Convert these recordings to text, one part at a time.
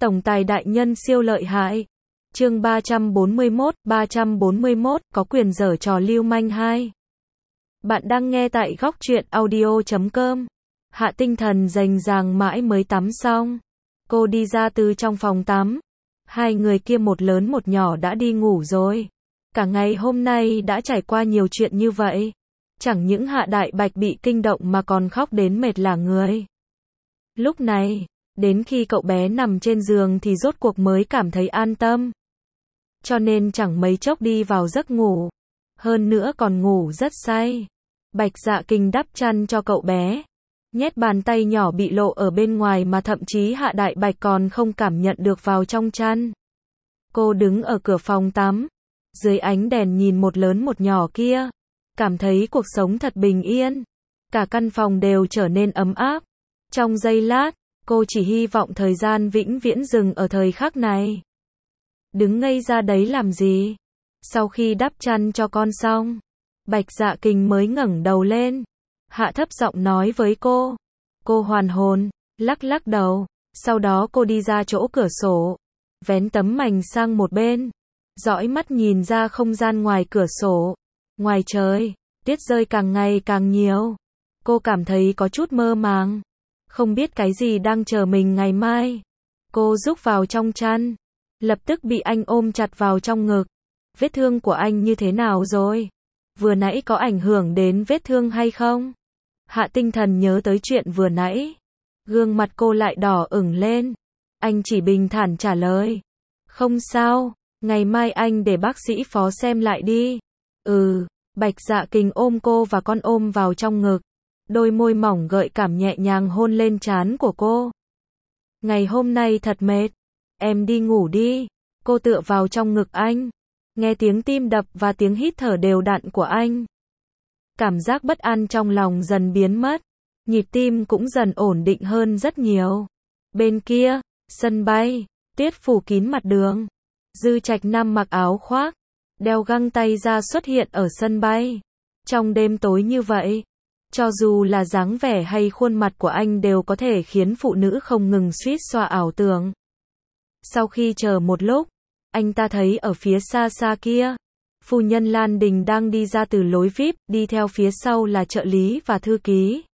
Tổng tài đại nhân siêu lợi hại. Chương 341, có quyền giở trò lưu manh 2. Bạn đang nghe tại góc truyện audio.com. Hạ Tinh Thần rành ràng mãi mới tắm xong. Cô đi ra từ trong phòng tắm. Hai người kia một lớn một nhỏ đã đi ngủ rồi. Cả ngày hôm nay đã trải qua nhiều chuyện như vậy. Chẳng những Hạ Đại Bạch bị kinh động mà còn khóc đến mệt lả người. Lúc này, đến khi cậu bé nằm trên giường thì rốt cuộc mới cảm thấy an tâm. Cho nên chẳng mấy chốc đi vào giấc ngủ. Hơn nữa còn ngủ rất say. Bạch Dạ Kinh đắp chăn cho cậu bé. Nhét bàn tay nhỏ bị lộ ở bên ngoài mà thậm chí Hạ Đại Bạch còn không cảm nhận được vào trong chăn. Cô đứng ở cửa phòng tắm. Dưới ánh đèn nhìn một lớn một nhỏ kia. Cảm thấy cuộc sống thật bình yên. Cả căn phòng đều trở nên ấm áp. Trong giây lát, cô chỉ hy vọng thời gian vĩnh viễn dừng ở thời khắc này. Đứng ngây ra đấy làm gì? Sau khi đắp chăn cho con xong, Bạch Dạ Kinh mới ngẩng đầu lên. Hạ thấp giọng nói với cô. Cô hoàn hồn, lắc lắc đầu. Sau đó cô đi ra chỗ cửa sổ. Vén tấm mành sang một bên. Dõi mắt nhìn ra không gian ngoài cửa sổ. Ngoài trời, tuyết rơi càng ngày càng nhiều. Cô cảm thấy có chút mơ màng. Không biết cái gì đang chờ mình ngày mai. Cô rúc vào trong chăn. Lập tức bị anh ôm chặt vào trong ngực. Vết thương của anh như thế nào rồi? Vừa nãy có ảnh hưởng đến vết thương hay không? Hạ Tinh Thần nhớ tới chuyện vừa nãy. Gương mặt cô lại đỏ ửng lên. Anh chỉ bình thản trả lời. Không sao, ngày mai anh để bác sĩ phó xem lại đi. Bạch Dạ Kinh ôm cô và con ôm vào trong ngực. Đôi môi mỏng gợi cảm nhẹ nhàng hôn lên trán của cô. Ngày hôm nay thật mệt. Em đi ngủ đi. Cô tựa vào trong ngực anh. Nghe tiếng tim đập và tiếng hít thở đều đặn của anh. Cảm giác bất an trong lòng dần biến mất. Nhịp tim cũng dần ổn định hơn rất nhiều. Bên kia, sân bay, tuyết phủ kín mặt đường. Dư Trạch Nam mặc áo khoác, đeo găng tay ra xuất hiện ở sân bay. Trong đêm tối như vậy, cho dù là dáng vẻ hay khuôn mặt của anh đều có thể khiến phụ nữ không ngừng suýt xoa ảo tưởng. Sau khi chờ một lúc, anh ta thấy ở phía xa xa kia, phu nhân Lan Đình đang đi ra từ lối VIP, đi theo phía sau là trợ lý và thư ký.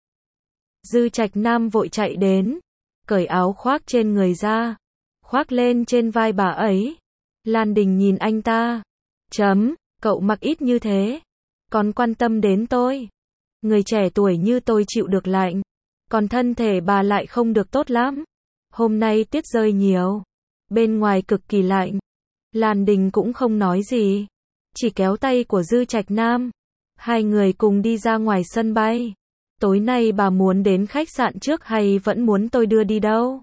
Dư Trạch Nam vội chạy đến, cởi áo khoác trên người ra, khoác lên trên vai bà ấy. Lan Đình nhìn anh ta. Cậu mặc ít như thế, còn quan tâm đến tôi. Người trẻ tuổi như tôi chịu được lạnh, còn thân thể bà lại không được tốt lắm. Hôm nay tuyết rơi nhiều, bên ngoài cực kỳ lạnh. Lan Đình cũng không nói gì, chỉ kéo tay của Dư Trạch Nam. Hai người cùng đi ra ngoài sân bay. Tối nay bà muốn đến khách sạn trước hay vẫn muốn tôi đưa đi đâu?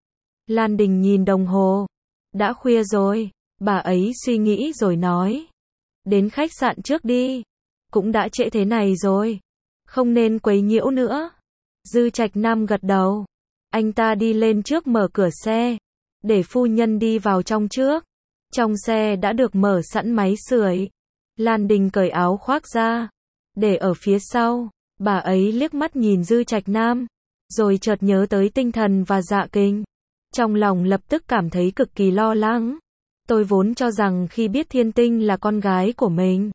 Lan Đình nhìn đồng hồ. Đã khuya rồi, bà ấy suy nghĩ rồi nói. Đến khách sạn trước đi, cũng đã trễ thế này rồi, không nên quấy nhiễu nữa. Dư Trạch Nam gật đầu. Anh ta đi lên trước mở cửa xe, để phu nhân đi vào trong trước. Trong xe đã được mở sẵn máy sưởi. Lan Đình cởi áo khoác ra, để ở phía sau. Bà ấy liếc mắt nhìn Dư Trạch Nam, rồi chợt nhớ tới Tinh Thần và Dạ Kinh. Trong lòng lập tức cảm thấy cực kỳ lo lắng. Tôi vốn cho rằng khi biết Thiên Tinh là con gái của mình,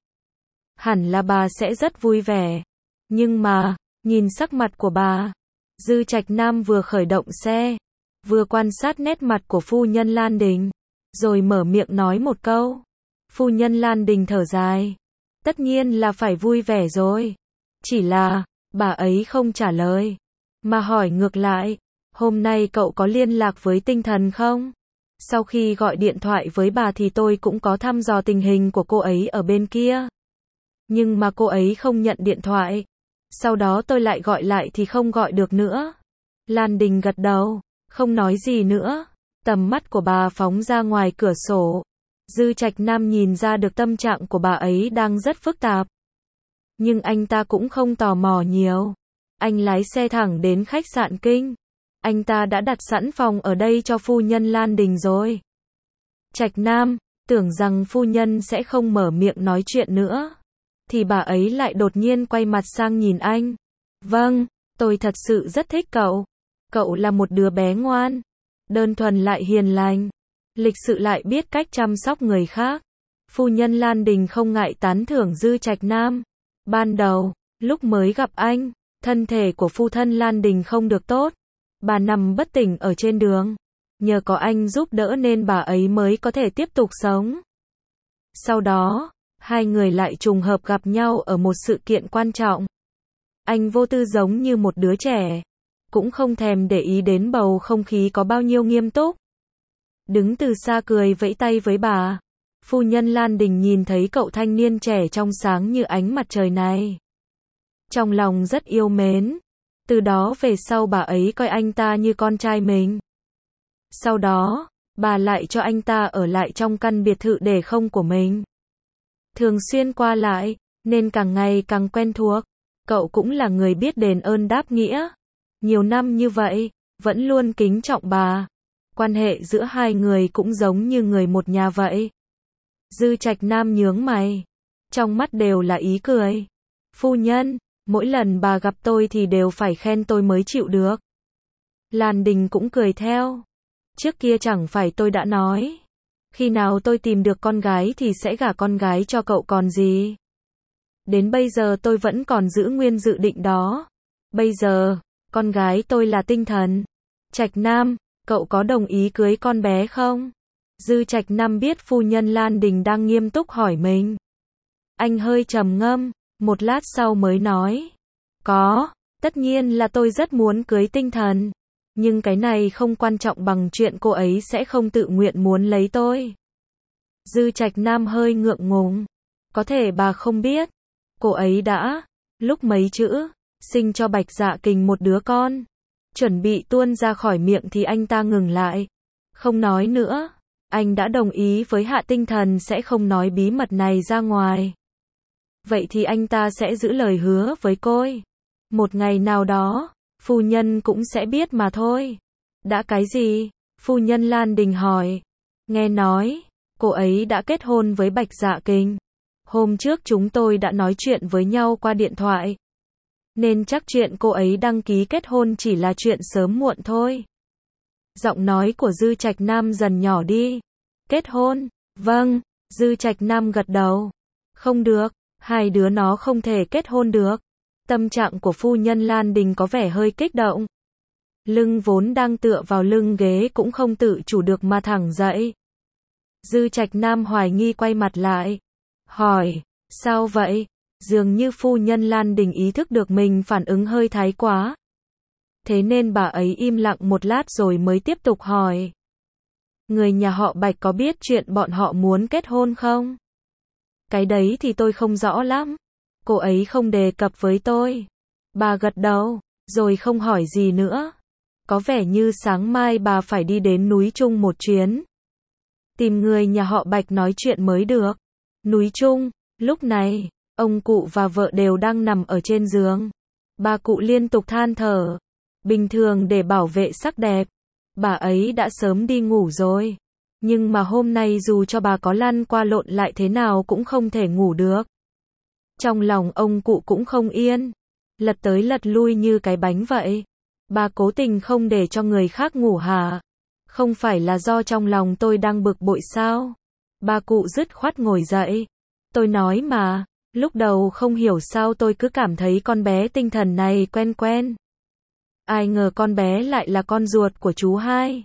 hẳn là bà sẽ rất vui vẻ. Nhưng mà, nhìn sắc mặt của bà, Dư Trạch Nam vừa khởi động xe, vừa quan sát nét mặt của phu nhân Lan Đình, rồi mở miệng nói một câu. Phu nhân Lan Đình thở dài. Tất nhiên là phải vui vẻ rồi. Chỉ là, bà ấy không trả lời, mà hỏi ngược lại. Hôm nay cậu có liên lạc với Tinh Thần không? Sau khi gọi điện thoại với bà thì tôi cũng có thăm dò tình hình của cô ấy ở bên kia. Nhưng mà cô ấy không nhận điện thoại. Sau đó tôi lại gọi lại thì không gọi được nữa. Lan Đình gật đầu, không nói gì nữa. Tầm mắt của bà phóng ra ngoài cửa sổ. Dư Trạch Nam nhìn ra được tâm trạng của bà ấy đang rất phức tạp. Nhưng anh ta cũng không tò mò nhiều. Anh lái xe thẳng đến khách sạn Kinh. Anh ta đã đặt sẵn phòng ở đây cho phu nhân Lan Đình rồi. Trạch Nam, tưởng rằng phu nhân sẽ không mở miệng nói chuyện nữa. Thì bà ấy lại đột nhiên quay mặt sang nhìn anh. Vâng, tôi thật sự rất thích cậu. Cậu là một đứa bé ngoan. đơn thuần lại hiền lành, lịch sự lại biết cách chăm sóc người khác. Phu nhân Lan Đình không ngại tán thưởng Dư Trạch Nam. Ban đầu, lúc mới gặp anh, thân thể của phu thân Lan Đình không được tốt. Bà nằm bất tỉnh ở trên đường. Nhờ có anh giúp đỡ nên bà ấy mới có thể tiếp tục sống. Sau đó, hai người lại trùng hợp gặp nhau ở một sự kiện quan trọng. Anh vô tư giống như một đứa trẻ, cũng không thèm để ý đến bầu không khí có bao nhiêu nghiêm túc. Đứng từ xa cười vẫy tay với bà. Phu nhân Lan Đình nhìn thấy cậu thanh niên trẻ trong sáng như ánh mặt trời này. Trong lòng rất yêu mến. Từ đó về sau bà ấy coi anh ta như con trai mình. Sau đó, bà lại cho anh ta ở lại trong căn biệt thự để không của mình. Thường xuyên qua lại, nên càng ngày càng quen thuộc. Cậu cũng là người biết đền ơn đáp nghĩa. Nhiều năm như vậy, vẫn luôn kính trọng bà. Quan hệ giữa hai người cũng giống như người một nhà vậy. Dư Trạch Nam nhướng mày. Trong mắt đều là ý cười. Phu nhân, mỗi lần bà gặp tôi thì đều phải khen tôi mới chịu được. Lan Đình cũng cười theo. Trước kia chẳng phải tôi đã nói. Khi nào tôi tìm được con gái thì sẽ gả con gái cho cậu còn gì. Đến bây giờ tôi vẫn còn giữ nguyên dự định đó. Bây giờ, con gái tôi là Tinh Thần. Trạch Nam, cậu có đồng ý cưới con bé không? Dư Trạch Nam biết phu nhân Lan Đình đang nghiêm túc hỏi mình. Anh hơi trầm ngâm, một lát sau mới nói. Có, tất nhiên là tôi rất muốn cưới Tinh Thần. Nhưng cái này không quan trọng bằng chuyện cô ấy sẽ không tự nguyện muốn lấy tôi. Dư Trạch Nam hơi ngượng ngùng. Có thể bà không biết. Cô ấy đã, lúc mấy chữ, sinh cho Bạch Dạ Kình một đứa con. Chuẩn bị tuôn ra khỏi miệng thì anh ta ngừng lại. Không nói nữa. Anh đã đồng ý với Hạ Tinh Thần sẽ không nói bí mật này ra ngoài. Vậy thì anh ta sẽ giữ lời hứa với cô. Một ngày nào đó, phu nhân cũng sẽ biết mà thôi. Đã cái gì? Phu nhân Lan Đình hỏi. Nghe nói, cô ấy đã kết hôn với Bạch Dạ Kình. Hôm trước chúng tôi đã nói chuyện với nhau qua điện thoại. Nên chắc chuyện cô ấy đăng ký kết hôn chỉ là chuyện sớm muộn thôi. Giọng nói của Dư Trạch Nam dần nhỏ đi. Kết hôn? Vâng, Dư Trạch Nam gật đầu. Không được, hai đứa nó không thể kết hôn được. Tâm trạng của phu nhân Lan Đình có vẻ hơi kích động. Lưng vốn đang tựa vào lưng ghế cũng không tự chủ được mà thẳng dậy. Dư Trạch Nam hoài nghi quay mặt lại. Hỏi, sao vậy? Dường như phu nhân Lan Đình ý thức được mình phản ứng hơi thái quá. Thế nên bà ấy im lặng một lát rồi mới tiếp tục hỏi. Người nhà họ Bạch có biết chuyện bọn họ muốn kết hôn không? Cái đấy thì tôi không rõ lắm. Cô ấy không đề cập với tôi. Bà gật đầu, rồi không hỏi gì nữa. Có vẻ như sáng mai bà phải đi đến núi Trung một chuyến. Tìm người nhà họ Bạch nói chuyện mới được. Núi Trung, lúc này, ông cụ và vợ đều đang nằm ở trên giường. Bà cụ liên tục than thở. Bình thường để bảo vệ sắc đẹp, bà ấy đã sớm đi ngủ rồi. Nhưng mà hôm nay dù cho bà có lăn qua lộn lại thế nào cũng không thể ngủ được. Trong lòng ông cụ cũng không yên. Lật tới lật lui như cái bánh vậy. Bà cố tình không để cho người khác ngủ hả? Không phải là do trong lòng tôi đang bực bội sao? Bà cụ dứt khoát ngồi dậy. Tôi nói mà, lúc đầu không hiểu sao tôi cứ cảm thấy con bé Tinh Thần này quen quen. Ai ngờ con bé lại là con ruột của chú hai.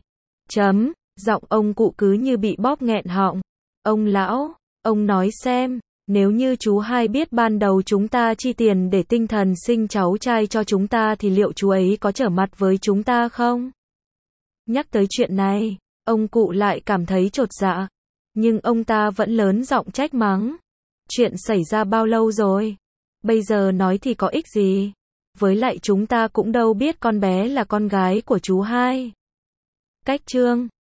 Giọng ông cụ cứ như bị bóp nghẹn họng. Ông lão, ông nói xem, nếu như chú hai biết ban đầu chúng ta chi tiền để Tinh Thần sinh cháu trai cho chúng ta thì liệu chú ấy có trở mặt với chúng ta không? Nhắc tới chuyện này, ông cụ lại cảm thấy chột dạ. Nhưng ông ta vẫn lớn giọng trách mắng. Chuyện xảy ra bao lâu rồi? Bây giờ nói thì có ích gì? Với lại chúng ta cũng đâu biết con bé là con gái của chú hai. Cách chương